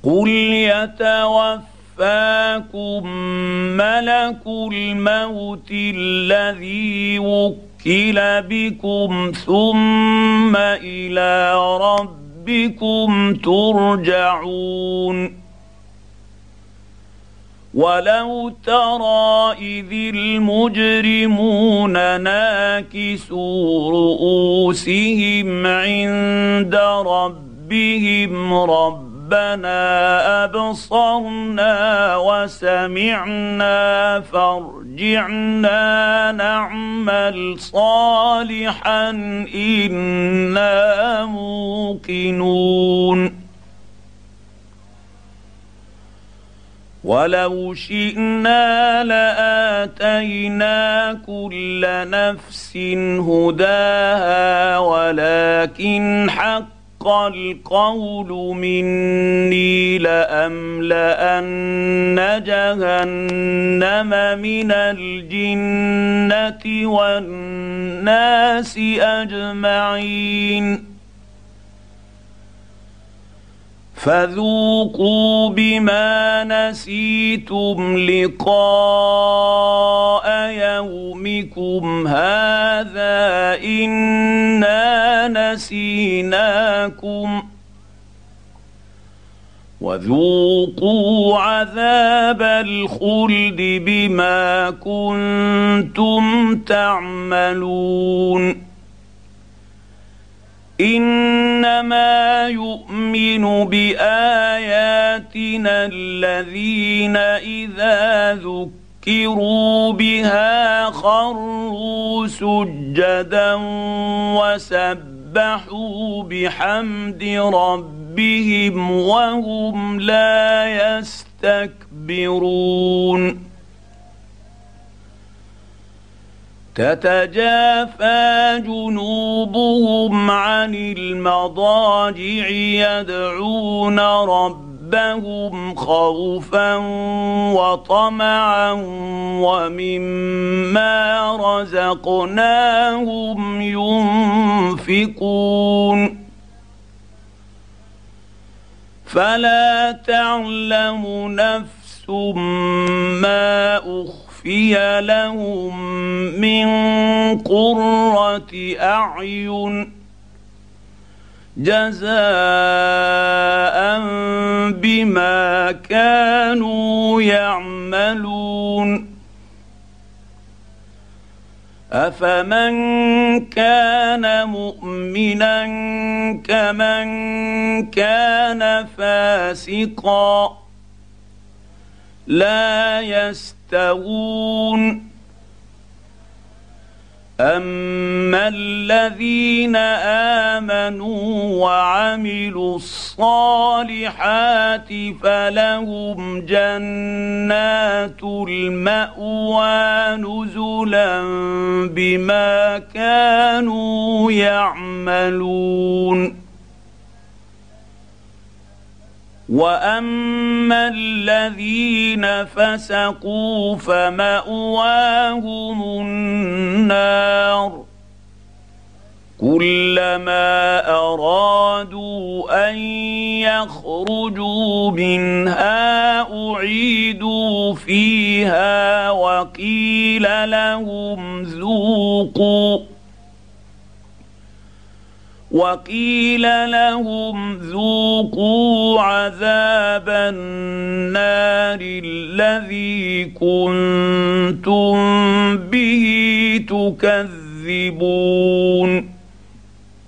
قل يتوفاكم ملك الموت الذي وكل بكم ثم إلى ربكم ترجعون. ولو ترى إذ المجرمون ناكسوا رؤوسهم عند ربهم ربنا أبصرنا وسمعنا فارجعنا نعمل صالحا إنا موقنون. ولو شئنا لآتينا كل نفس هداها ولكن حق القول مني لأملأن جهنم من الجنة والناس أجمعين. فذوقوا بما نسيتم لقاء يومكم هذا إنا نسيناكم وذوقوا عذاب الخلد بما كنتم تعملون. إنما يؤمن بآياتنا الذين إذا ذكروا بها خروا سجدا وسبحوا بحمد ربهم وهم لا يستكبرون. تتجافى جنوبهم عن المضاجع يدعون ربهم خوفا وطمعا ومما رزقناهم ينفقون. فلا تعلم نفس ما أخفي لهم من قرة أعين جزاء بما كانوا يعملون. أفمن كان مؤمنا كمن كان فاسقا لا يستوون. أما الذين آمنوا وعملوا الصالحات فلهم جنات المأوى نزلا بما كانوا يعملون. وأما الذين فسقوا فمأواهم النار كلما أرادوا أن يخرجوا منها أعيدوا فيها وقيل لهم ذوقوا عذاب النار الذي كنتم به تكذبون.